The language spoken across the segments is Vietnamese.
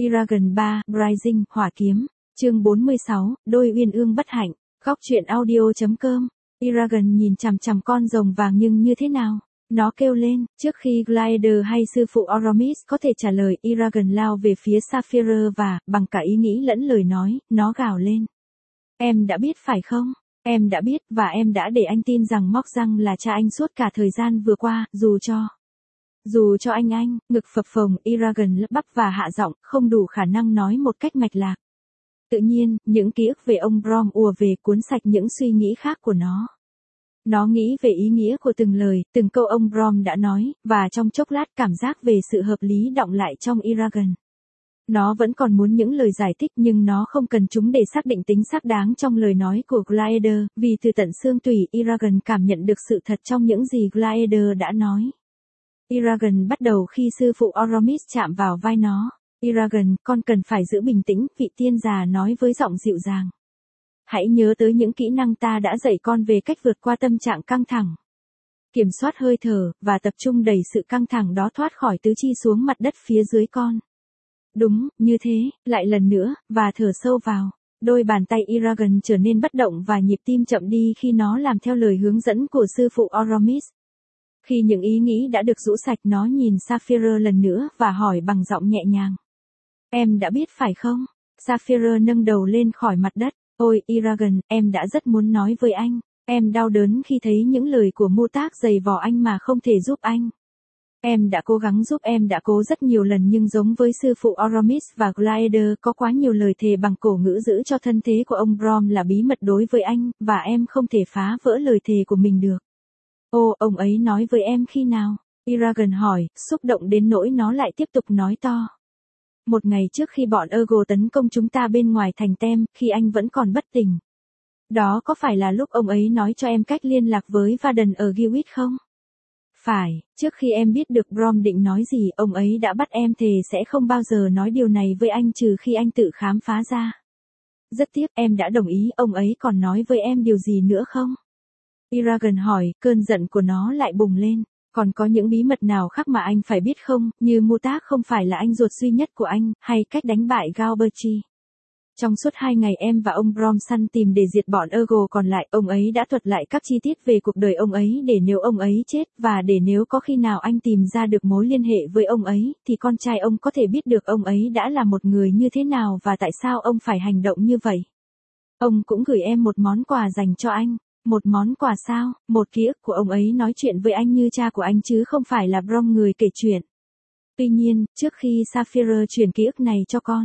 Eragon 3, Rising, Hỏa Kiếm. Chương 46, Đôi uyên ương bất hạnh. Góc truyện audio.com. Eragon nhìn chằm chằm con rồng vàng nhưng như thế nào? Nó kêu lên, trước khi Glider hay sư phụ Oromis có thể trả lời, Eragon lao về phía Sapphire và, bằng cả ý nghĩ lẫn lời nói, nó gào lên. Em đã biết phải không? Em đã biết, và em đã để anh tin rằng Móc Răng là cha anh suốt cả thời gian vừa qua, dù cho anh, ngực phập phồng, Eragon lắp bắp và hạ giọng, không đủ khả năng nói một cách mạch lạc. Tự nhiên, những ký ức về ông Brom ùa về cuốn sạch những suy nghĩ khác của nó. Nó nghĩ về ý nghĩa của từng lời, từng câu ông Brom đã nói, và trong chốc lát cảm giác về sự hợp lý đọng lại trong Eragon. Nó vẫn còn muốn những lời giải thích nhưng nó không cần chúng để xác định tính xác đáng trong lời nói của Glider, vì từ tận xương tủy Eragon cảm nhận được sự thật trong những gì Glider đã nói. Eragon bắt đầu khi sư phụ Oromis chạm vào vai nó. Eragon, con cần phải giữ bình tĩnh, vị tiên già nói với giọng dịu dàng. Hãy nhớ tới những kỹ năng ta đã dạy con về cách vượt qua tâm trạng căng thẳng. Kiểm soát hơi thở, và tập trung đẩy sự căng thẳng đó thoát khỏi tứ chi xuống mặt đất phía dưới con. Đúng, như thế, lại lần nữa, và thở sâu vào. Đôi bàn tay Eragon trở nên bất động và nhịp tim chậm đi khi nó làm theo lời hướng dẫn của sư phụ Oromis. Khi những ý nghĩ đã được rũ sạch, nó nhìn Sapphire lần nữa và hỏi bằng giọng nhẹ nhàng. Em đã biết phải không? Sapphire nâng đầu lên khỏi mặt đất. Ôi, Eragon, em đã rất muốn nói với anh. Em đau đớn khi thấy những lời của Mô Tác giày vò anh mà không thể giúp anh. Em đã cố gắng giúp, em đã cố rất nhiều lần nhưng giống với sư phụ Oromis và Glider có quá nhiều lời thề bằng cổ ngữ giữ cho thân thế của ông Brom là bí mật đối với anh, và em không thể phá vỡ lời thề của mình được. Ô, ông ấy nói với em khi nào? Eragon hỏi, xúc động đến nỗi nó lại tiếp tục nói to. Một ngày trước khi bọn Ergo tấn công chúng ta bên ngoài thành Tem, khi anh vẫn còn bất tỉnh. Đó có phải là lúc ông ấy nói cho em cách liên lạc với Varden ở Gilwit không? Phải, trước khi em biết được Brom định nói gì, ông ấy đã bắt em thề sẽ không bao giờ nói điều này với anh trừ khi anh tự khám phá ra. Rất tiếc em đã đồng ý, ông ấy còn nói với em điều gì nữa không? Eragon hỏi, cơn giận của nó lại bùng lên. Còn có những bí mật nào khác mà anh phải biết không, như Mô Tác không phải là anh ruột duy nhất của anh, hay cách đánh bại Galberchi. Trong suốt 2 ngày em và ông Brom săn tìm để diệt bọn Ergo còn lại, ông ấy đã thuật lại các chi tiết về cuộc đời ông ấy để nếu ông ấy chết, và để nếu có khi nào anh tìm ra được mối liên hệ với ông ấy, thì con trai ông có thể biết được ông ấy đã là một người như thế nào và tại sao ông phải hành động như vậy. Ông cũng gửi em một món quà dành cho anh. Một món quà sao? Một ký ức của ông ấy nói chuyện với anh như cha của anh chứ không phải là Brom người kể chuyện. Tuy nhiên, trước khi Sapphire truyền ký ức này cho con,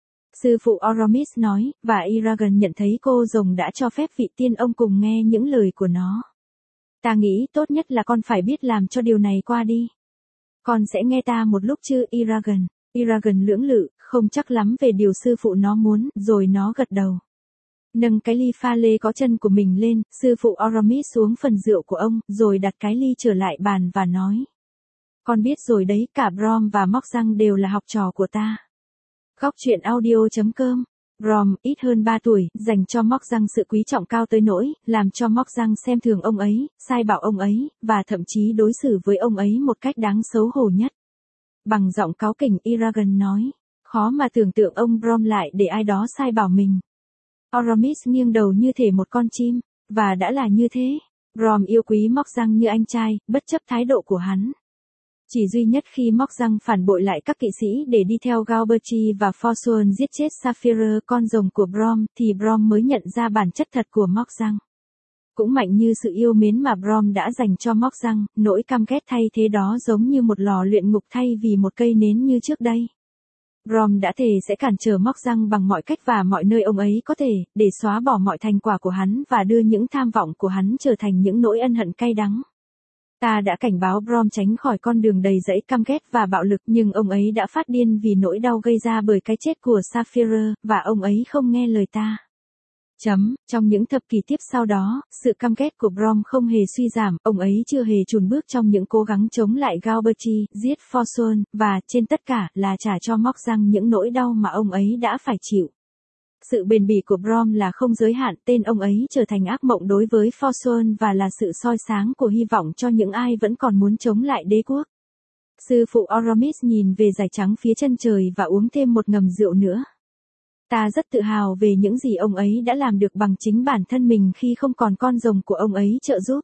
sư phụ Oromis nói, và Eragon nhận thấy cô rồng đã cho phép vị tiên ông cùng nghe những lời của nó. Ta nghĩ tốt nhất là con phải biết làm cho điều này qua đi. Con sẽ nghe ta một lúc chứ, Eragon? Eragon lưỡng lự, không chắc lắm về điều sư phụ nó muốn, rồi nó gật đầu. Nâng cái ly pha lê có chân của mình lên, sư phụ Oromis xuống phần rượu của ông, rồi đặt cái ly trở lại bàn và nói. Con biết rồi đấy, cả Brom và Móc Răng đều là học trò của ta. Góc truyện audio.com. Brom, ít hơn 3 tuổi, dành cho Móc Răng sự quý trọng cao tới nỗi, làm cho Móc Răng xem thường ông ấy, sai bảo ông ấy, và thậm chí đối xử với ông ấy một cách đáng xấu hổ nhất. Bằng giọng cáu kỉnh, Eragon nói. Khó mà tưởng tượng ông Brom lại để ai đó sai bảo mình. Oromis nghiêng đầu như thể một con chim, và đã là như thế. Brom yêu quý Móc Răng như anh trai, bất chấp thái độ của hắn. Chỉ duy nhất khi Móc Răng phản bội lại các kỵ sĩ để đi theo Galberchi và Forsworn giết chết Sapphire con rồng của Brom, thì Brom mới nhận ra bản chất thật của Móc Răng. Cũng mạnh như sự yêu mến mà Brom đã dành cho Móc Răng, nỗi căm ghét thay thế đó giống như một lò luyện ngục thay vì một cây nến như trước đây. Brom đã thề sẽ cản trở Móc Răng bằng mọi cách và mọi nơi ông ấy có thể, để xóa bỏ mọi thành quả của hắn và đưa những tham vọng của hắn trở thành những nỗi ân hận cay đắng. Ta đã cảnh báo Brom tránh khỏi con đường đầy rẫy căm ghét và bạo lực nhưng ông ấy đã phát điên vì nỗi đau gây ra bởi cái chết của Sapphire, và ông ấy không nghe lời ta. Trong những thập kỷ tiếp sau đó, sự căm ghét của Brom không hề suy giảm, ông ấy chưa hề chùn bước trong những cố gắng chống lại Galberchi, giết Forsworn, và, trên tất cả, là trả cho Móc Răng những nỗi đau mà ông ấy đã phải chịu. Sự bền bỉ của Brom là không giới hạn, tên ông ấy trở thành ác mộng đối với Forsworn và là sự soi sáng của hy vọng cho những ai vẫn còn muốn chống lại đế quốc. Sư phụ Aramis nhìn về dải trắng phía chân trời và uống thêm một ngầm rượu nữa. Ta rất tự hào về những gì ông ấy đã làm được bằng chính bản thân mình khi không còn con rồng của ông ấy trợ giúp.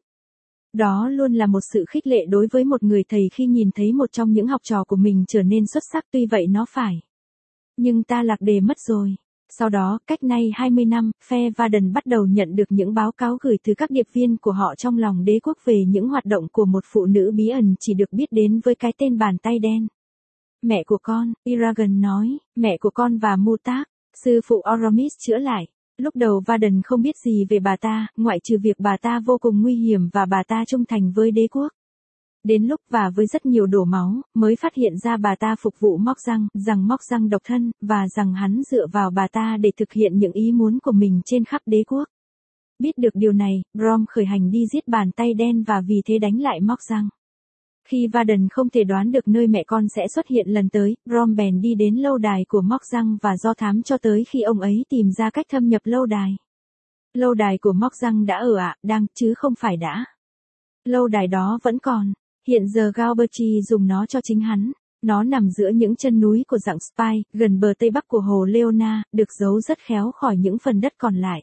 Đó luôn là một sự khích lệ đối với một người thầy khi nhìn thấy một trong những học trò của mình trở nên xuất sắc, tuy vậy nó phải. Nhưng ta lạc đề mất rồi. Sau đó, cách nay 20 năm, phe Varden bắt đầu nhận được những báo cáo gửi từ các điệp viên của họ trong lòng đế quốc về những hoạt động của một phụ nữ bí ẩn chỉ được biết đến với cái tên bàn tay đen. Mẹ của con, Eragon nói, mẹ của con và Mutak, sư phụ Aramis chữa lại. Lúc đầu Varden không biết gì về bà ta, ngoại trừ việc bà ta vô cùng nguy hiểm và bà ta trung thành với đế quốc. Đến lúc và với rất nhiều đổ máu, mới phát hiện ra bà ta phục vụ rằng Móc Răng độc thân, và rằng hắn dựa vào bà ta để thực hiện những ý muốn của mình trên khắp đế quốc. Biết được điều này, Brom khởi hành đi giết bàn tay đen và vì thế đánh lại Móc Răng. Khi Varden không thể đoán được nơi mẹ con sẽ xuất hiện lần tới, Brom bèn đi đến lâu đài của Móc Răng và do thám cho tới khi ông ấy tìm ra cách thâm nhập lâu đài. Lâu đài của Móc Răng đã ở đang, chứ không phải đã. Lâu đài đó vẫn còn. Hiện giờ Galberti dùng nó cho chính hắn. Nó nằm giữa những chân núi của dạng Spy, gần bờ tây bắc của hồ Leona, được giấu rất khéo khỏi những phần đất còn lại.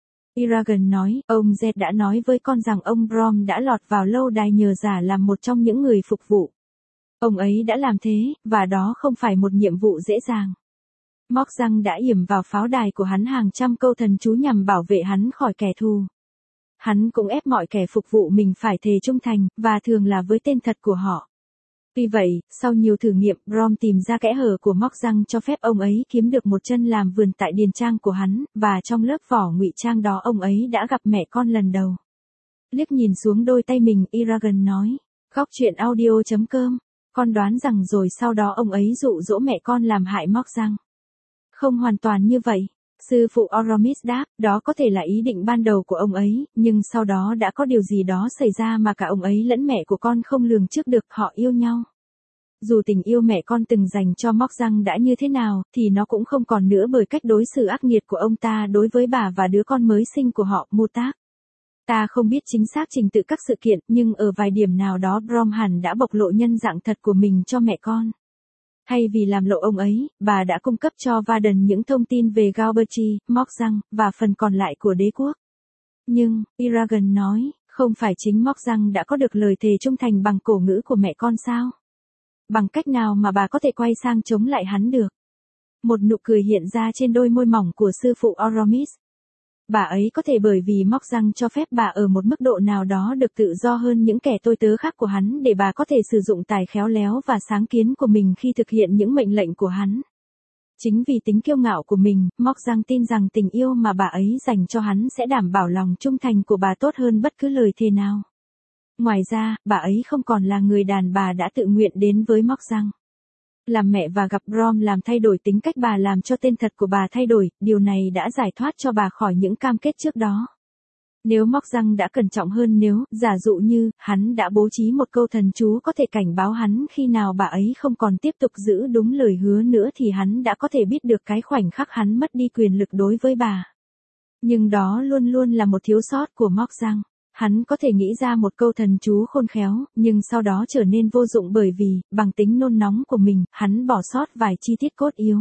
Eragon nói, ông Zed đã nói với con rằng ông Brom đã lọt vào lâu đài nhờ giả làm một trong những người phục vụ. Ông ấy đã làm thế, và đó không phải một nhiệm vụ dễ dàng. Móc Răng đã yểm vào pháo đài của hắn hàng trăm câu thần chú nhằm bảo vệ hắn khỏi kẻ thù. Hắn cũng ép mọi kẻ phục vụ mình phải thề trung thành, và thường là với tên thật của họ. Tuy vậy, sau nhiều thử nghiệm, Brom tìm ra kẽ hở của Móc Răng cho phép ông ấy kiếm được một chân làm vườn tại điền trang của hắn, và trong lớp vỏ ngụy trang đó ông ấy đã gặp mẹ con lần đầu. Liếc nhìn xuống đôi tay mình, Eragon nói, Góc truyện audio.com, con đoán rằng rồi sau đó ông ấy dụ dỗ mẹ con làm hại Móc Răng. Không hoàn toàn như vậy. Sư phụ Aramis đáp, đó có thể là ý định ban đầu của ông ấy, nhưng sau đó đã có điều gì đó xảy ra mà cả ông ấy lẫn mẹ của con không lường trước được, họ yêu nhau. Dù tình yêu mẹ con từng dành cho Móc Răng đã như thế nào, thì nó cũng không còn nữa bởi cách đối xử ác nghiệt của ông ta đối với bà và đứa con mới sinh của họ, Mutak. Ta không biết chính xác trình tự các sự kiện, nhưng ở vài điểm nào đó Brom hẳn đã bộc lộ nhân dạng thật của mình cho mẹ con. Thay vì làm lộ ông ấy, bà đã cung cấp cho Varden những thông tin về Galberti, Móc Răng, và phần còn lại của đế quốc. Nhưng, Eragon nói, không phải chính Móc Răng đã có được lời thề trung thành bằng cổ ngữ của mẹ con sao? Bằng cách nào mà bà có thể quay sang chống lại hắn được? Một nụ cười hiện ra trên đôi môi mỏng của sư phụ Aramis. Bà ấy có thể bởi vì Móc Răng cho phép bà ở một mức độ nào đó được tự do hơn những kẻ tôi tớ khác của hắn để bà có thể sử dụng tài khéo léo và sáng kiến của mình khi thực hiện những mệnh lệnh của hắn. Chính vì tính kiêu ngạo của mình, Móc Răng tin rằng tình yêu mà bà ấy dành cho hắn sẽ đảm bảo lòng trung thành của bà tốt hơn bất cứ lời thề nào. Ngoài ra, bà ấy không còn là người đàn bà đã tự nguyện đến với Móc Răng. Làm mẹ và gặp Brom làm thay đổi tính cách bà, làm cho tên thật của bà thay đổi, điều này đã giải thoát cho bà khỏi những cam kết trước đó. Nếu Móc Răng đã cẩn trọng hơn, nếu, giả dụ như, hắn đã bố trí một câu thần chú có thể cảnh báo hắn khi nào bà ấy không còn tiếp tục giữ đúng lời hứa nữa, thì hắn đã có thể biết được cái khoảnh khắc hắn mất đi quyền lực đối với bà. Nhưng đó luôn luôn là một thiếu sót của Móc Răng. Hắn có thể nghĩ ra một câu thần chú khôn khéo, nhưng sau đó trở nên vô dụng bởi vì, bằng tính nôn nóng của mình, hắn bỏ sót vài chi tiết cốt yếu.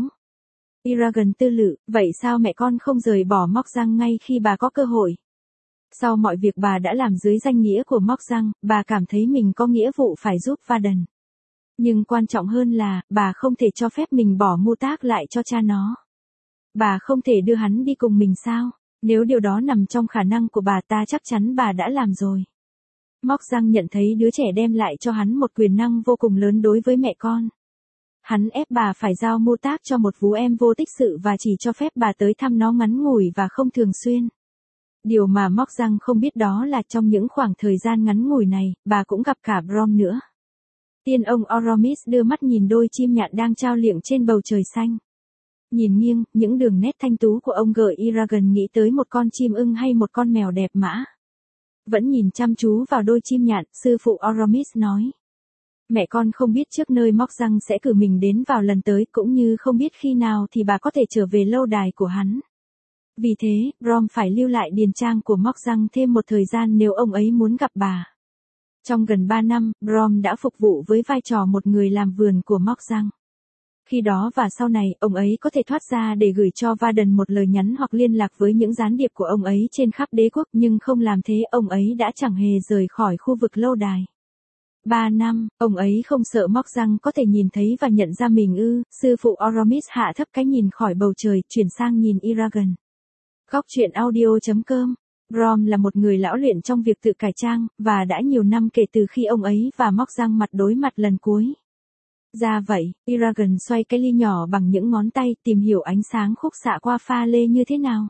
Eragon tư lự, vậy sao mẹ con không rời bỏ Móc Răng ngay khi bà có cơ hội? Sau mọi việc bà đã làm dưới danh nghĩa của Móc Răng, bà cảm thấy mình có nghĩa vụ phải giúp Varden. Nhưng quan trọng hơn là, bà không thể cho phép mình bỏ Mutak lại cho cha nó. Bà không thể đưa hắn đi cùng mình sao? Nếu điều đó nằm trong khả năng của bà, ta chắc chắn bà đã làm rồi. Móc Răng nhận thấy đứa trẻ đem lại cho hắn một quyền năng vô cùng lớn đối với mẹ con. Hắn ép bà phải giao Mutak cho một vú em vô tích sự và chỉ cho phép bà tới thăm nó ngắn ngủi và không thường xuyên. Điều mà Móc Răng không biết đó là trong những khoảng thời gian ngắn ngủi này, bà cũng gặp cả Brom nữa. Tiên ông Aramis đưa mắt nhìn đôi chim nhạn đang trao liệng trên bầu trời xanh. Nhìn nghiêng, những đường nét thanh tú của ông gợi Eragon nghĩ tới một con chim ưng hay một con mèo đẹp mã. Vẫn nhìn chăm chú vào đôi chim nhạn, sư phụ Aramis nói. Mẹ con không biết trước nơi Móc Răng sẽ cử mình đến vào lần tới, cũng như không biết khi nào thì bà có thể trở về lâu đài của hắn. Vì thế, Brom phải lưu lại điền trang của Móc Răng thêm một thời gian nếu ông ấy muốn gặp bà. Trong gần 3 năm, Brom đã phục vụ với vai trò một người làm vườn của móc răng. Khi đó và sau này, ông ấy có thể thoát ra để gửi cho Varden một lời nhắn hoặc liên lạc với những gián điệp của ông ấy trên khắp đế quốc, nhưng không làm thế, ông ấy đã chẳng hề rời khỏi khu vực lâu đài. 3 năm, ông ấy không sợ móc răng có thể nhìn thấy và nhận ra mình ư? Sư phụ Aramis hạ thấp cái nhìn khỏi bầu trời, chuyển sang nhìn Eragon. Góc truyện audio.com. Brom là một người lão luyện trong việc tự cải trang, và đã nhiều năm kể từ khi ông ấy và móc răng mặt đối mặt lần cuối. Ra vậy, Eragon xoay cái ly nhỏ bằng những ngón tay, tìm hiểu ánh sáng khúc xạ qua pha lê như thế nào.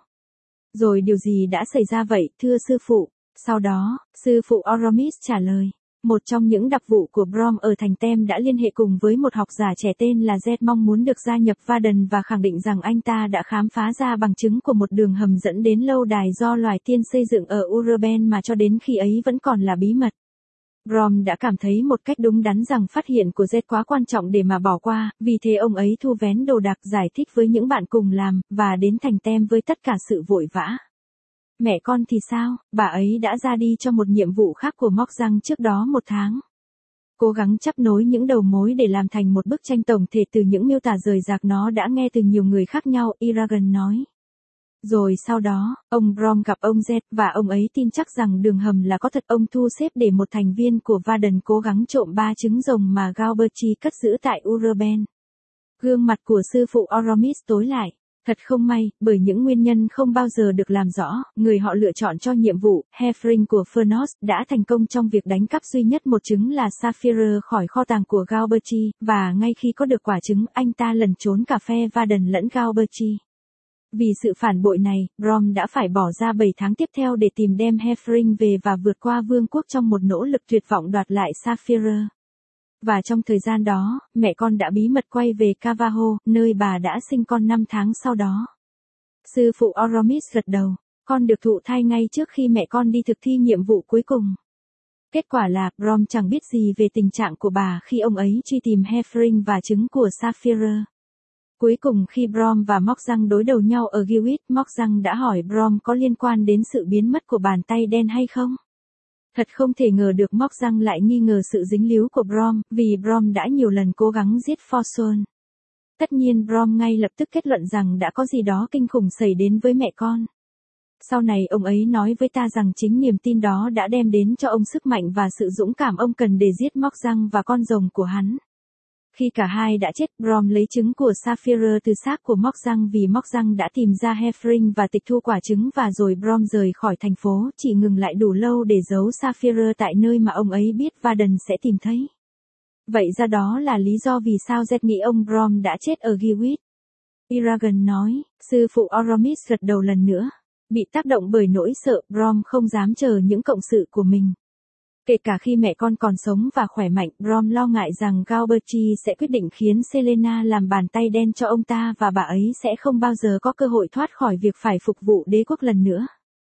Rồi điều gì đã xảy ra vậy, thưa sư phụ? Sau đó, sư phụ Aramis trả lời. Một trong những đặc vụ của Brom ở thành Tem đã liên hệ cùng với một học giả trẻ tên là Z, mong muốn được gia nhập Varden và khẳng định rằng anh ta đã khám phá ra bằng chứng của một đường hầm dẫn đến lâu đài do loài tiên xây dựng ở Urben mà cho đến khi ấy vẫn còn là bí mật. Brom đã cảm thấy một cách đúng đắn rằng phát hiện của Z quá quan trọng để mà bỏ qua, vì thế ông ấy thu vén đồ đạc, giải thích với những bạn cùng làm, và đến thành Tem với tất cả sự vội vã. Mẹ con thì sao, bà ấy đã ra đi cho một nhiệm vụ khác của móc răng trước đó 1 tháng. Cố gắng chắp nối những đầu mối để làm thành một bức tranh tổng thể từ những miêu tả rời rạc nó đã nghe từ nhiều người khác nhau, Eragon nói. Rồi sau đó, ông Brom gặp ông Z và ông ấy tin chắc rằng đường hầm là có thật. Ông thu xếp để một thành viên của Varden cố gắng trộm 3 trứng rồng mà Galberti cất giữ tại Urben. Gương mặt của sư phụ Aramis tối lại. Thật không may, bởi những nguyên nhân không bao giờ được làm rõ, người họ lựa chọn cho nhiệm vụ, Hefring của Furnos, đã thành công trong việc đánh cắp duy nhất một trứng là Sapphire khỏi kho tàng của Galberti, và ngay khi có được quả trứng, anh ta lẩn trốn cả phe Varden lẫn Galberti. Vì sự phản bội này, Brom đã phải bỏ ra 7 tháng tiếp theo để tìm đem Hefring về và vượt qua vương quốc trong một nỗ lực tuyệt vọng đoạt lại Sapphire. Và trong thời gian đó, mẹ con đã bí mật quay về Cavaho, nơi bà đã sinh con 5 tháng sau đó. Sư phụ Aramis gật đầu, con được thụ thai ngay trước khi mẹ con đi thực thi nhiệm vụ cuối cùng. Kết quả là, Brom chẳng biết gì về tình trạng của bà khi ông ấy truy tìm Hefring và trứng của Sapphire. Cuối cùng khi Brom và móc răng đối đầu nhau ở Gilwit, móc răng đã hỏi Brom có liên quan đến sự biến mất của bàn tay đen hay không. Thật không thể ngờ được móc răng lại nghi ngờ sự dính líu của Brom, vì Brom đã nhiều lần cố gắng giết Forson. Tất nhiên Brom ngay lập tức kết luận rằng đã có gì đó kinh khủng xảy đến với mẹ con. Sau này ông ấy nói với ta rằng chính niềm tin đó đã đem đến cho ông sức mạnh và sự dũng cảm ông cần để giết móc răng và con rồng của hắn. Khi cả hai đã chết, Brom lấy trứng của Sapphire từ xác của móc răng vì móc răng đã tìm ra Hefring và tịch thu quả trứng, và rồi Brom rời khỏi thành phố, chỉ ngừng lại đủ lâu để giấu Sapphire tại nơi mà ông ấy biết Varden sẽ tìm thấy. Vậy ra đó là lý do vì sao Z nghĩ ông Brom đã chết ở Gilwit. Eragon nói, sư phụ Aramis gật đầu lần nữa. Bị tác động bởi nỗi sợ, Brom không dám chờ những cộng sự của mình. Kể cả khi mẹ con còn sống và khỏe mạnh, Brom lo ngại rằng Galberti sẽ quyết định khiến Selena làm bàn tay đen cho ông ta và bà ấy sẽ không bao giờ có cơ hội thoát khỏi việc phải phục vụ đế quốc lần nữa.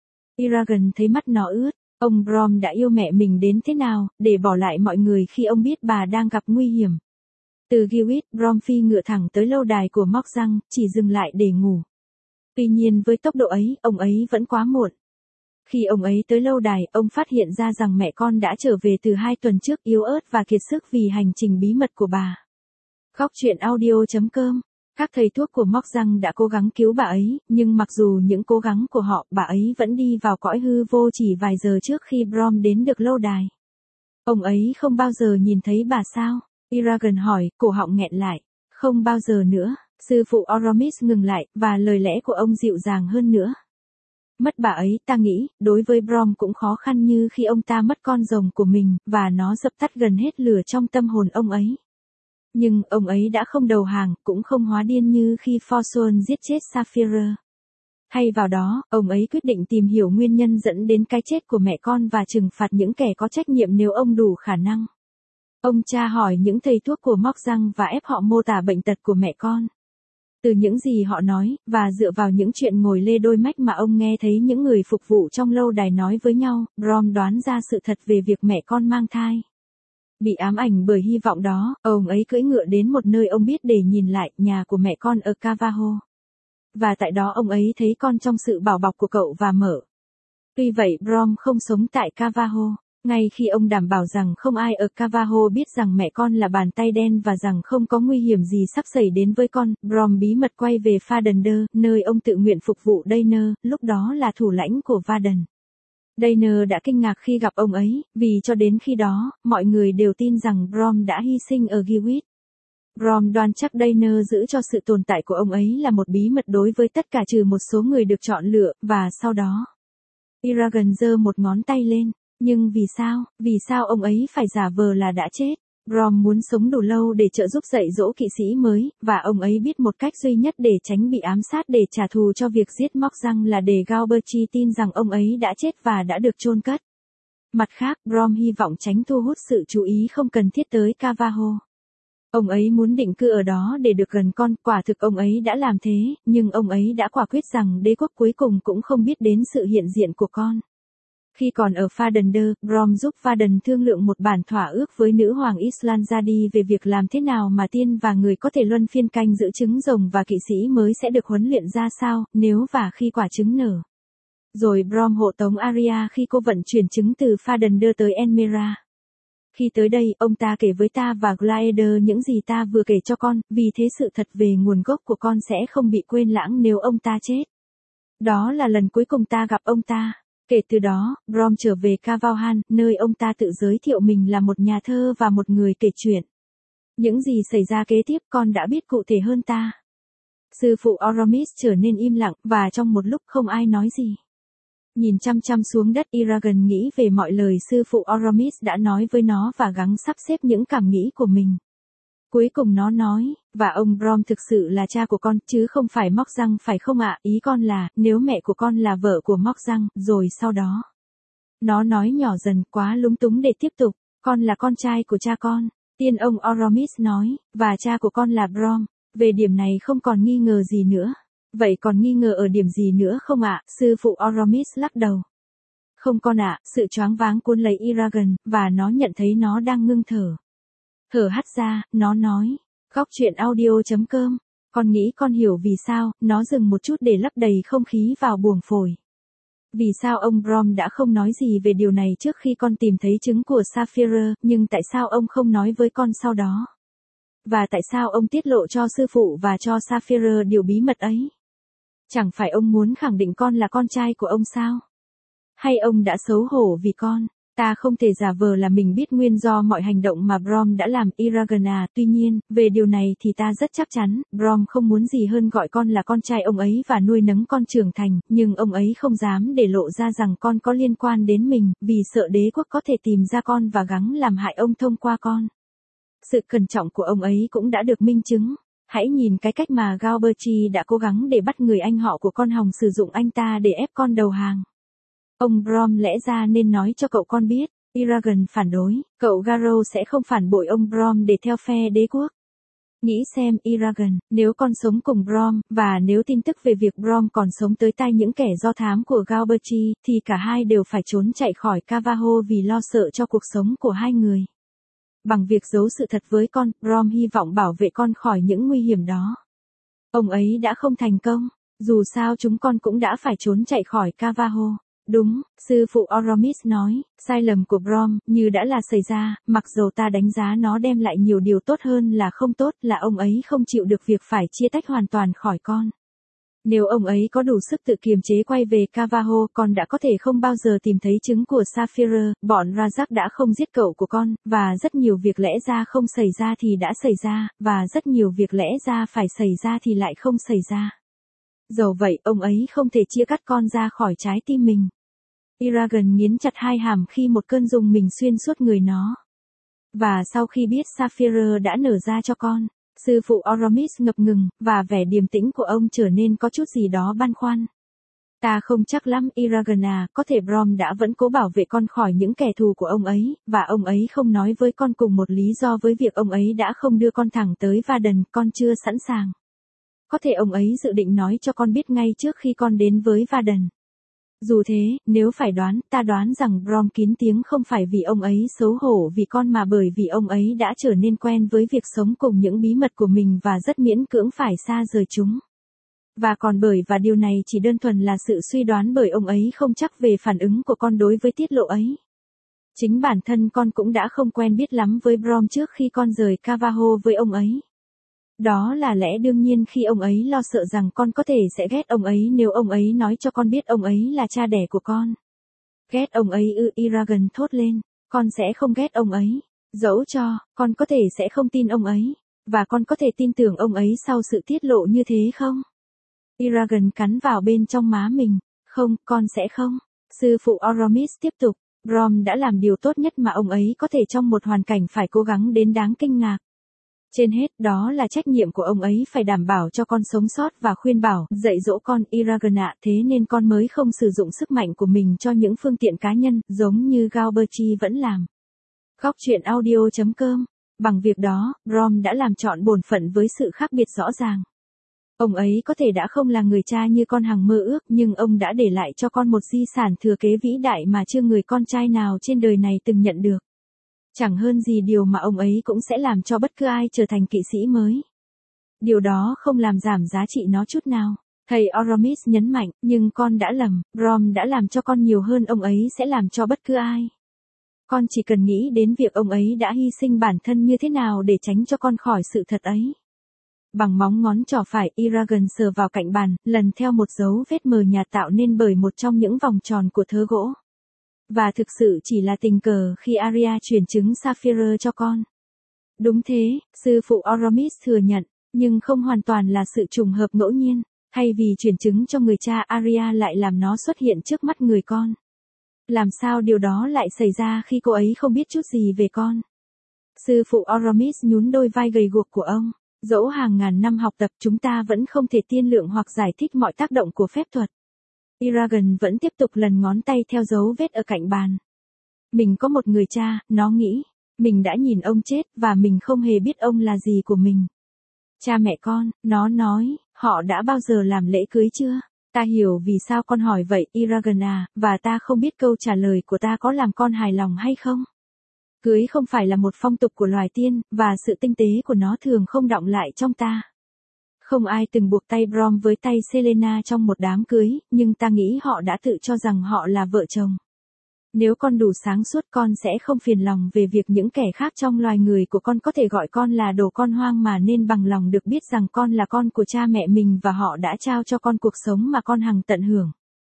Eragon thấy mắt nó ướt. Ông Brom đã yêu mẹ mình đến thế nào, để bỏ lại mọi người khi ông biết bà đang gặp nguy hiểm. Từ Gilwit, Brom phi ngựa thẳng tới lâu đài của móc răng, chỉ dừng lại để ngủ. Tuy nhiên với tốc độ ấy, ông ấy vẫn quá muộn. Khi ông ấy tới lâu đài, ông phát hiện ra rằng mẹ con đã trở về từ 2 tuần trước, yếu ớt và kiệt sức vì hành trình bí mật của bà. Góc truyện audio.com. Các thầy thuốc của móc răng đã cố gắng cứu bà ấy, nhưng mặc dù những cố gắng của họ, bà ấy vẫn đi vào cõi hư vô chỉ vài giờ trước khi Brom đến được lâu đài. Ông ấy không bao giờ nhìn thấy bà sao? Eragon hỏi, cổ họng nghẹn lại. Không bao giờ nữa. Sư phụ Aramis ngừng lại, và lời lẽ của ông dịu dàng hơn nữa. Mất bà ấy, ta nghĩ, đối với Brom cũng khó khăn như khi ông ta mất con rồng của mình, và nó dập tắt gần hết lửa trong tâm hồn ông ấy. Nhưng, ông ấy đã không đầu hàng, cũng không hóa điên như khi Forson giết chết Sapphire. Thay vào đó, ông ấy quyết định tìm hiểu nguyên nhân dẫn đến cái chết của mẹ con và trừng phạt những kẻ có trách nhiệm nếu ông đủ khả năng. Ông tra hỏi những thầy thuốc của móc răng và ép họ mô tả bệnh tật của mẹ con. Từ những gì họ nói, và dựa vào những chuyện ngồi lê đôi mách mà ông nghe thấy những người phục vụ trong lâu đài nói với nhau, Brom đoán ra sự thật về việc mẹ con mang thai. Bị ám ảnh bởi hy vọng đó, ông ấy cưỡi ngựa đến một nơi ông biết để nhìn lại, nhà của mẹ con ở Cavaho. Và tại đó ông ấy thấy con trong sự bảo bọc của cậu và mở. Tuy vậy Brom không sống tại Cavaho. Ngay khi ông đảm bảo rằng không ai ở Cavaho biết rằng mẹ con là bàn tay đen và rằng không có nguy hiểm gì sắp xảy đến với con, Brom bí mật quay về Fardander, nơi ông tự nguyện phục vụ Dayner, lúc đó là thủ lãnh của Varden. Dayner đã kinh ngạc khi gặp ông ấy, vì cho đến khi đó, mọi người đều tin rằng Brom đã hy sinh ở Giwit. Brom đoán chắc Dayner giữ cho sự tồn tại của ông ấy là một bí mật đối với tất cả trừ một số người được chọn lựa, và sau đó, Eragon giơ một ngón tay lên. Nhưng vì sao ông ấy phải giả vờ là đã chết? Brom muốn sống đủ lâu để trợ giúp dạy dỗ kỵ sĩ mới, và ông ấy biết một cách duy nhất để tránh bị ám sát để trả thù cho việc giết Moxăng là để Galberchi tin rằng ông ấy đã chết và đã được chôn cất. Mặt khác, Brom hy vọng tránh thu hút sự chú ý không cần thiết tới Cavaho. Ông ấy muốn định cư ở đó để được gần con, quả thực ông ấy đã làm thế, nhưng ông ấy đã quả quyết rằng đế quốc cuối cùng cũng không biết đến sự hiện diện của con. Khi còn ở Fardander, Brom giúp Varden thương lượng một bản thỏa ước với nữ hoàng Islandzadi về việc làm thế nào mà tiên và người có thể luân phiên canh giữ trứng rồng và kỵ sĩ mới sẽ được huấn luyện ra sao, nếu và khi quả trứng nở. Rồi Brom hộ tống Arya khi cô vận chuyển trứng từ Fardander tới Enmera. Khi tới đây, ông ta kể với ta và Glaeder những gì ta vừa kể cho con, vì thế sự thật về nguồn gốc của con sẽ không bị quên lãng nếu ông ta chết. Đó là lần cuối cùng ta gặp ông ta. Kể từ đó, Brom trở về Cavahan, nơi ông ta tự giới thiệu mình là một nhà thơ và một người kể chuyện. Những gì xảy ra kế tiếp con đã biết cụ thể hơn ta. Sư phụ Oromis trở nên im lặng, và trong một lúc không ai nói gì. Nhìn chăm chăm xuống đất, Eragon nghĩ về mọi lời sư phụ Oromis đã nói với nó và gắng sắp xếp những cảm nghĩ của mình. Cuối cùng nó nói, và ông Brom thực sự là cha của con, chứ không phải Moxăng phải không ạ? Ý con là, nếu mẹ của con là vợ của Moxăng, rồi sau đó. Nó nói nhỏ dần, quá lúng túng để tiếp tục, con là con trai của cha con. Tiên ông Oromis nói, và cha của con là Brom. Về điểm này không còn nghi ngờ gì nữa. Vậy còn nghi ngờ ở điểm gì nữa không ạ? Sư phụ Oromis lắc đầu. Không con ạ, sự choáng váng cuốn lấy Eragon, và nó nhận thấy nó đang ngưng thở. Thở hắt ra, nó nói, góc chuyện audio.com, con nghĩ con hiểu vì sao, nó dừng một chút để lấp đầy không khí vào buồng phổi. Vì sao ông Brom đã không nói gì về điều này trước khi con tìm thấy trứng của Sapphire, nhưng tại sao ông không nói với con sau đó? Và tại sao ông tiết lộ cho sư phụ và cho Sapphire điều bí mật ấy? Chẳng phải ông muốn khẳng định con là con trai của ông sao? Hay ông đã xấu hổ vì con? Ta không thể giả vờ là mình biết nguyên do mọi hành động mà Brom đã làm, Eragon à, tuy nhiên, về điều này thì ta rất chắc chắn, Brom không muốn gì hơn gọi con là con trai ông ấy và nuôi nấng con trưởng thành, nhưng ông ấy không dám để lộ ra rằng con có liên quan đến mình, vì sợ đế quốc có thể tìm ra con và gắng làm hại ông thông qua con. Sự cẩn trọng của ông ấy cũng đã được minh chứng. Hãy nhìn cái cách mà Galberchi đã cố gắng để bắt người anh họ của con Hồng sử dụng anh ta để ép con đầu hàng. Ông Brom lẽ ra nên nói cho cậu con biết, Eragon phản đối, cậu Garrow sẽ không phản bội ông Brom để theo phe đế quốc. Nghĩ xem, Eragon, nếu con sống cùng Brom, và nếu tin tức về việc Brom còn sống tới tai những kẻ do thám của Galberchi, thì cả hai đều phải trốn chạy khỏi Cavaho vì lo sợ cho cuộc sống của hai người. Bằng việc giấu sự thật với con, Brom hy vọng bảo vệ con khỏi những nguy hiểm đó. Ông ấy đã không thành công, dù sao chúng con cũng đã phải trốn chạy khỏi Cavaho. Đúng, sư phụ Oromis nói, sai lầm của Brom, như đã là xảy ra, mặc dầu ta đánh giá nó đem lại nhiều điều tốt hơn là không tốt, là ông ấy không chịu được việc phải chia tách hoàn toàn khỏi con. Nếu ông ấy có đủ sức tự kiềm chế quay về Cavaho, con đã có thể không bao giờ tìm thấy trứng của Sapphire, bọn Rajak đã không giết cậu của con, và rất nhiều việc lẽ ra không xảy ra thì đã xảy ra, và rất nhiều việc lẽ ra phải xảy ra thì lại không xảy ra. Dẫu vậy, ông ấy không thể chia cắt con ra khỏi trái tim mình. Eragon nghiến chặt hai hàm khi một cơn rùng mình xuyên suốt người nó. Và sau khi biết Sapphire đã nở ra cho con, sư phụ Oromis ngập ngừng, và vẻ điềm tĩnh của ông trở nên có chút gì đó băn khoăn. Ta không chắc lắm, Eragon à, có thể Brom đã vẫn cố bảo vệ con khỏi những kẻ thù của ông ấy, và ông ấy không nói với con cùng một lý do với việc ông ấy đã không đưa con thẳng tới Varden, con chưa sẵn sàng. Có thể ông ấy dự định nói cho con biết ngay trước khi con đến với Varden. Dù thế, nếu phải đoán, ta đoán rằng Brom kín tiếng không phải vì ông ấy xấu hổ vì con mà bởi vì ông ấy đã trở nên quen với việc sống cùng những bí mật của mình và rất miễn cưỡng phải xa rời chúng. Và còn bởi và điều này chỉ đơn thuần là sự suy đoán bởi ông ấy không chắc về phản ứng của con đối với tiết lộ ấy. Chính bản thân con cũng đã không quen biết lắm với Brom trước khi con rời Cavaho với ông ấy. Đó là lẽ đương nhiên khi ông ấy lo sợ rằng con có thể sẽ ghét ông ấy nếu ông ấy nói cho con biết ông ấy là cha đẻ của con. Ghét ông ấy ư? Eragon thốt lên, con sẽ không ghét ông ấy. Dẫu cho, con có thể sẽ không tin ông ấy. Và con có thể tin tưởng ông ấy sau sự tiết lộ như thế không? Eragon cắn vào bên trong má mình. Không, con sẽ không. Sư phụ Oromis tiếp tục. Brom đã làm điều tốt nhất mà ông ấy có thể trong một hoàn cảnh phải cố gắng đến đáng kinh ngạc. Trên hết, đó là trách nhiệm của ông ấy phải đảm bảo cho con sống sót và khuyên bảo, dạy dỗ con. Eragon ạ, thế nên con mới không sử dụng sức mạnh của mình cho những phương tiện cá nhân, giống như Galberti vẫn làm. Góc truyện audio.com. Bằng việc đó, Brom đã làm trọn bổn phận với sự khác biệt rõ ràng. Ông ấy có thể đã không là người cha như con hằng mơ ước, nhưng ông đã để lại cho con một di sản thừa kế vĩ đại mà chưa người con trai nào trên đời này từng nhận được. Chẳng hơn gì điều mà ông ấy cũng sẽ làm cho bất cứ ai trở thành kỵ sĩ mới. Điều đó không làm giảm giá trị nó chút nào. Thầy Oromis nhấn mạnh, nhưng con đã lầm, Brom đã làm cho con nhiều hơn ông ấy sẽ làm cho bất cứ ai. Con chỉ cần nghĩ đến việc ông ấy đã hy sinh bản thân như thế nào để tránh cho con khỏi sự thật ấy. Bằng móng ngón trỏ phải, Eragon sờ vào cạnh bàn, lần theo một dấu vết mờ nhạt tạo nên bởi một trong những vòng tròn của thớ gỗ. Và thực sự chỉ là tình cờ khi Arya chuyển trứng Sapphire cho con. Đúng thế, sư phụ Oromis thừa nhận, nhưng không hoàn toàn là sự trùng hợp ngẫu nhiên, thay vì chuyển trứng cho người cha, Arya lại làm nó xuất hiện trước mắt người con. Làm sao điều đó lại xảy ra khi cô ấy không biết chút gì về con? Sư phụ Oromis nhún đôi vai gầy guộc của ông. Dẫu hàng ngàn năm học tập, chúng ta vẫn không thể tiên lượng hoặc giải thích mọi tác động của phép thuật. Eragon vẫn tiếp tục lần ngón tay theo dấu vết ở cạnh bàn. Mình có một người cha, nó nghĩ. Mình đã nhìn ông chết, và mình không hề biết ông là gì của mình. Cha mẹ con, nó nói, họ đã bao giờ làm lễ cưới chưa? Ta hiểu vì sao con hỏi vậy, Eragon à, và ta không biết câu trả lời của ta có làm con hài lòng hay không. Cưới không phải là một phong tục của loài tiên, và sự tinh tế của nó thường không đọng lại trong ta. Không ai từng buộc tay Brom với tay Selena trong một đám cưới, nhưng ta nghĩ họ đã tự cho rằng họ là vợ chồng. Nếu con đủ sáng suốt, con sẽ không phiền lòng về việc những kẻ khác trong loài người của con có thể gọi con là đồ con hoang, mà nên bằng lòng được biết rằng con là con của cha mẹ mình và họ đã trao cho con cuộc sống mà con hằng tận hưởng.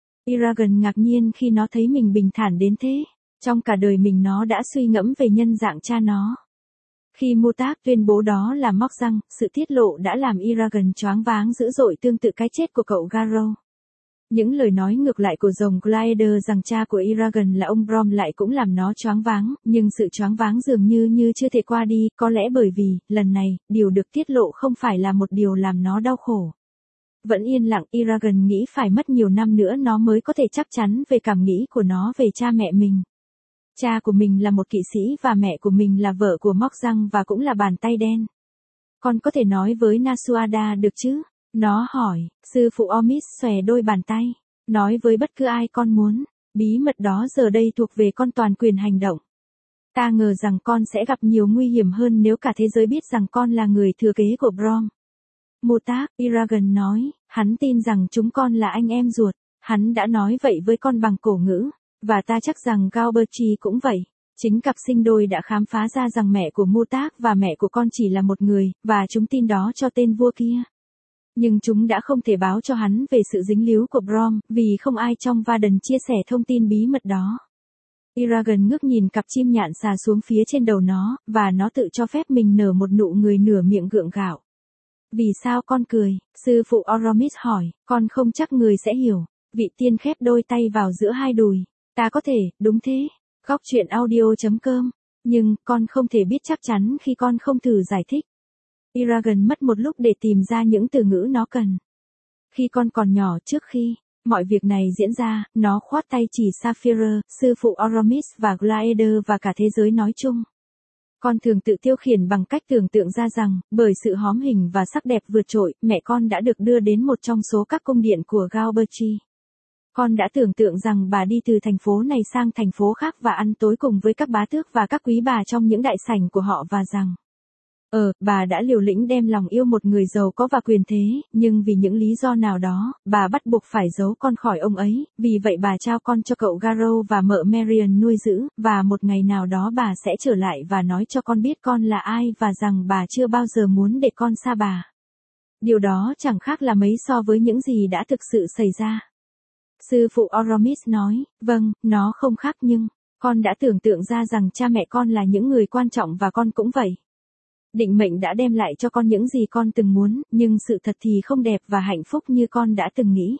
Eragon ngạc nhiên khi nó thấy mình bình thản đến thế. Trong cả đời mình nó đã suy ngẫm về nhân dạng cha nó. Khi Mutak tuyên bố đó là móc răng, sự tiết lộ đã làm Eragon choáng váng dữ dội, tương tự cái chết của cậu Garrow. Những lời nói ngược lại của rồng Glider rằng cha của Eragon là ông Brom lại cũng làm nó choáng váng, nhưng sự choáng váng dường như chưa thể qua đi, có lẽ bởi vì, lần này, điều được tiết lộ không phải là một điều làm nó đau khổ. Vẫn yên lặng, Eragon nghĩ phải mất nhiều năm nữa nó mới có thể chắc chắn về cảm nghĩ của nó về cha mẹ mình. Cha của mình là một kỵ sĩ và mẹ của mình là vợ của Móc Răng và cũng là bàn tay đen. Con có thể nói với Nasuada được chứ? Nó hỏi. Sư phụ Omis xòe đôi bàn tay. Nói với bất cứ ai con muốn. Bí mật đó giờ đây thuộc về con, toàn quyền hành động. Ta ngờ rằng con sẽ gặp nhiều nguy hiểm hơn nếu cả thế giới biết rằng con là người thừa kế của Brom. Mutak, Eragon nói, hắn tin rằng chúng con là anh em ruột. Hắn đã nói vậy với con bằng cổ ngữ. Và ta chắc rằng Galberti cũng vậy. Chính cặp sinh đôi đã khám phá ra rằng mẹ của Mutak và mẹ của con chỉ là một người, và chúng tin đó cho tên vua kia. Nhưng chúng đã không thể báo cho hắn về sự dính líu của Brom, vì không ai trong Varden chia sẻ thông tin bí mật đó. Eragon ngước nhìn cặp chim nhạn xà xuống phía trên đầu nó, và nó tự cho phép mình nở một nụ cười nửa miệng gượng gạo. Vì sao con cười? Sư phụ Oromis hỏi, con không chắc người sẽ hiểu. Vị tiên khép đôi tay vào giữa hai đùi. Ta có thể, đúng thế. Góc truyện audio.com. Nhưng, con không thể biết chắc chắn khi con không thử giải thích. Eragon mất một lúc để tìm ra những từ ngữ nó cần. Khi con còn nhỏ, trước khi mọi việc này diễn ra, nó khoát tay chỉ Sapphire, sư phụ Oromis và Glider và cả thế giới nói chung. Con thường tự tiêu khiển bằng cách tưởng tượng ra rằng, bởi sự hóm hình và sắc đẹp vượt trội, mẹ con đã được đưa đến một trong số các cung điện của Galberti. Con đã tưởng tượng rằng bà đi từ thành phố này sang thành phố khác và ăn tối cùng với các bá tước và các quý bà trong những đại sảnh của họ, và rằng Bà đã liều lĩnh đem lòng yêu một người giàu có và quyền thế, nhưng vì những lý do nào đó, bà bắt buộc phải giấu con khỏi ông ấy, vì vậy bà trao con cho cậu Garrow và mợ Marian nuôi giữ, và một ngày nào đó bà sẽ trở lại và nói cho con biết con là ai và rằng bà chưa bao giờ muốn để con xa bà. Điều đó chẳng khác là mấy so với những gì đã thực sự xảy ra. Sư phụ Oromis nói, vâng, nó không khác nhưng, con đã tưởng tượng ra rằng cha mẹ con là những người quan trọng và con cũng vậy. Định mệnh đã đem lại cho con những gì con từng muốn, nhưng sự thật thì không đẹp và hạnh phúc như con đã từng nghĩ.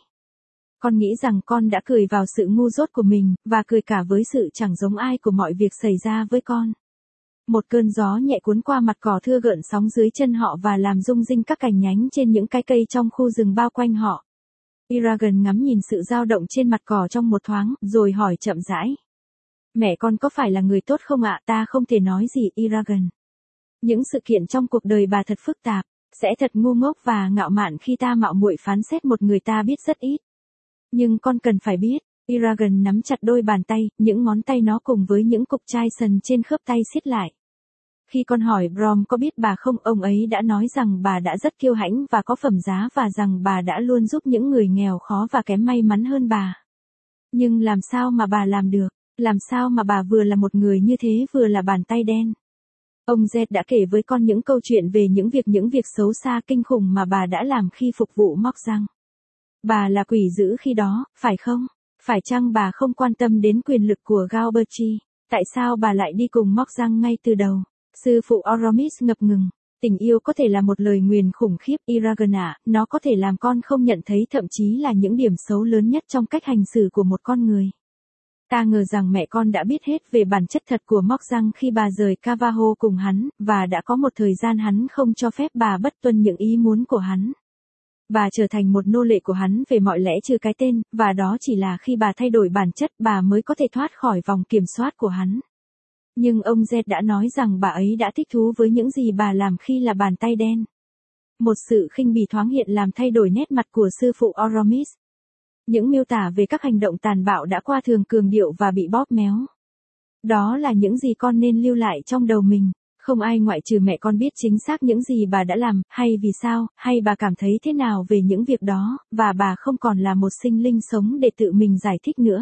Con nghĩ rằng con đã cười vào sự ngu dốt của mình, và cười cả với sự chẳng giống ai của mọi việc xảy ra với con. Một cơn gió nhẹ cuốn qua mặt cỏ thưa gợn sóng dưới chân họ và làm rung rinh các cành nhánh trên những cái cây trong khu rừng bao quanh họ. Eragon ngắm nhìn sự dao động trên mặt cỏ trong một thoáng, rồi hỏi chậm rãi. Mẹ con có phải là người tốt không ạ? Ta không thể nói gì, Eragon. Những sự kiện trong cuộc đời bà thật phức tạp, sẽ thật ngu ngốc và ngạo mạn khi ta mạo muội phán xét một người ta biết rất ít. Nhưng con cần phải biết, Eragon nắm chặt đôi bàn tay, những ngón tay nó cùng với những cục chai sần trên khớp tay siết lại. Khi con hỏi Brom có biết bà không, ông ấy đã nói rằng bà đã rất kiêu hãnh và có phẩm giá và rằng bà đã luôn giúp những người nghèo khó và kém may mắn hơn bà. Nhưng làm sao mà bà làm được? Làm sao mà bà vừa là một người như thế vừa là bàn tay đen? Ông Z đã kể với con những câu chuyện về những việc xấu xa kinh khủng mà bà đã làm khi phục vụ móc răng. Bà là quỷ dữ khi đó, phải không? Phải chăng bà không quan tâm đến quyền lực của Galberti? Tại sao bà lại đi cùng móc răng ngay từ đầu? Sư phụ Oromis ngập ngừng. Tình yêu có thể là một lời nguyền khủng khiếp, Eragon ạ, nó có thể làm con không nhận thấy thậm chí là những điểm xấu lớn nhất trong cách hành xử của một con người. Ta ngờ rằng mẹ con đã biết hết về bản chất thật của móc răng khi bà rời Cavaho cùng hắn, và đã có một thời gian hắn không cho phép bà bất tuân những ý muốn của hắn. Bà trở thành một nô lệ của hắn về mọi lẽ trừ cái tên, và đó chỉ là khi bà thay đổi bản chất bà mới có thể thoát khỏi vòng kiểm soát của hắn. Nhưng ông Z đã nói rằng bà ấy đã thích thú với những gì bà làm khi là bàn tay đen. Một sự khinh bỉ thoáng hiện làm thay đổi nét mặt của sư phụ Oromis. Những miêu tả về các hành động tàn bạo đã qua thường cường điệu và bị bóp méo. Đó là những gì con nên lưu lại trong đầu mình. Không ai ngoại trừ mẹ con biết chính xác những gì bà đã làm, hay vì sao, hay bà cảm thấy thế nào về những việc đó, và bà không còn là một sinh linh sống để tự mình giải thích nữa.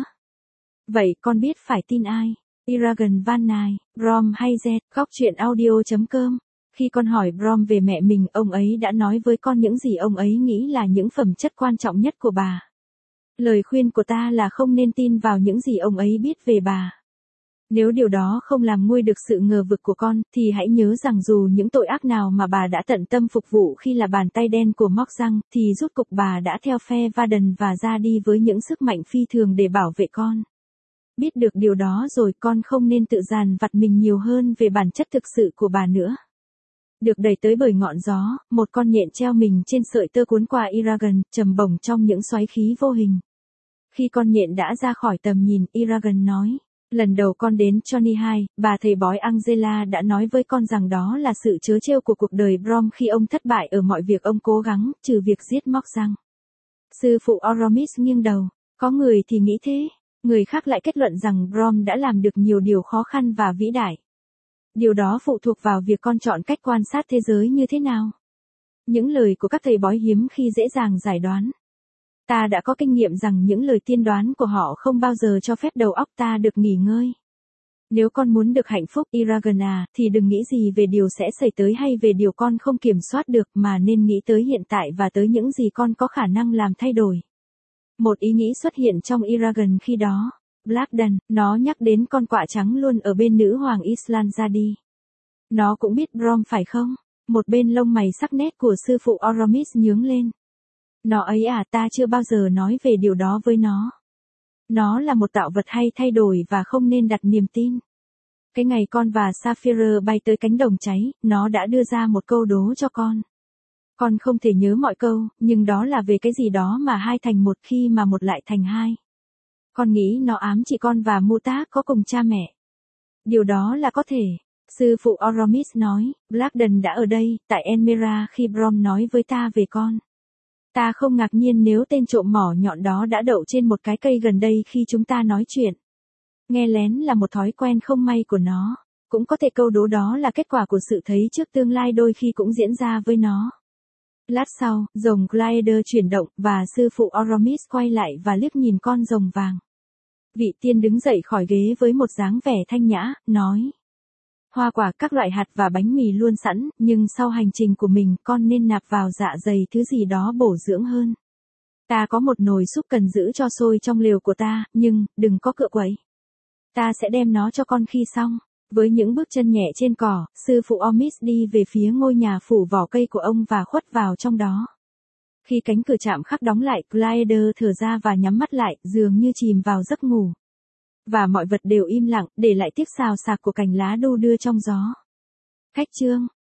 Vậy con biết phải tin ai? Eragon Van Nai, Brom hay Z, góc chuyện audio.com. Khi con hỏi Brom về mẹ mình, ông ấy đã nói với con những gì ông ấy nghĩ là những phẩm chất quan trọng nhất của bà. Lời khuyên của ta là không nên tin vào những gì ông ấy biết về bà. Nếu điều đó không làm nguôi được sự ngờ vực của con, thì hãy nhớ rằng dù những tội ác nào mà bà đã tận tâm phục vụ khi là bàn tay đen của móc răng, thì rốt cục bà đã theo phe Varden và ra đi với những sức mạnh phi thường để bảo vệ con. Biết được điều đó rồi con không nên tự dằn vặt mình nhiều hơn về bản chất thực sự của bà nữa. Được đẩy tới bởi ngọn gió, một con nhện treo mình trên sợi tơ cuốn qua Eragon, trầm bổng trong những xoáy khí vô hình. Khi con nhện đã ra khỏi tầm nhìn, Eragon nói, lần đầu con đến Johnny High, bà thầy bói Angela đã nói với con rằng đó là sự trớ trêu của cuộc đời Brom khi ông thất bại ở mọi việc ông cố gắng, trừ việc giết móc răng. Sư phụ Oromis nghiêng đầu, có người thì nghĩ thế, người khác lại kết luận rằng Brom đã làm được nhiều điều khó khăn và vĩ đại. Điều đó phụ thuộc vào việc con chọn cách quan sát thế giới như thế nào. Những lời của các thầy bói hiếm khi dễ dàng giải đoán. Ta đã có kinh nghiệm rằng những lời tiên đoán của họ không bao giờ cho phép đầu óc ta được nghỉ ngơi. Nếu con muốn được hạnh phúc, Eragon à, thì đừng nghĩ gì về điều sẽ xảy tới hay về điều con không kiểm soát được mà nên nghĩ tới hiện tại và tới những gì con có khả năng làm thay đổi. Một ý nghĩ xuất hiện trong Eragon khi đó. Blackden, nó nhắc đến con quạ trắng luôn ở bên nữ hoàng Islandzadi. Nó cũng biết Brom phải không? Một bên lông mày sắc nét của sư phụ Oromis nhướng lên. Nó ấy à, ta chưa bao giờ nói về điều đó với nó. Nó là một tạo vật hay thay đổi và không nên đặt niềm tin. Cái ngày con và Sapphire bay tới cánh đồng cháy, nó đã đưa ra một câu đố cho con. Con không thể nhớ mọi câu, nhưng đó là về cái gì đó mà hai thành một khi mà một lại thành hai. Con nghĩ nó ám chỉ con và Muta có cùng cha mẹ. Điều đó là có thể. Sư phụ Oromis nói, Blackden đã ở đây, tại Enmera khi Brom nói với ta về con. Ta không ngạc nhiên nếu tên trộm mỏ nhọn đó đã đậu trên một cái cây gần đây khi chúng ta nói chuyện. Nghe lén là một thói quen không may của nó. Cũng có thể câu đố đó là kết quả của sự thấy trước tương lai đôi khi cũng diễn ra với nó. Lát sau, rồng Glider chuyển động, và sư phụ Aramis quay lại và liếc nhìn con rồng vàng. Vị tiên đứng dậy khỏi ghế với một dáng vẻ thanh nhã, nói. Hoa quả, các loại hạt và bánh mì luôn sẵn, nhưng sau hành trình của mình con nên nạp vào dạ dày thứ gì đó bổ dưỡng hơn. Ta có một nồi súp cần giữ cho sôi trong lều của ta, nhưng đừng có cựa quậy. Ta sẽ đem nó cho con khi xong. Với những bước chân nhẹ trên cỏ, sư phụ Aramis đi về phía ngôi nhà phủ vỏ cây của ông và khuất vào trong đó. Khi cánh cửa chạm khắc đóng lại, Glider thở ra và nhắm mắt lại, dường như chìm vào giấc ngủ. Và mọi vật đều im lặng, để lại tiếng xào xạc của cành lá đu đưa trong gió. Khách chương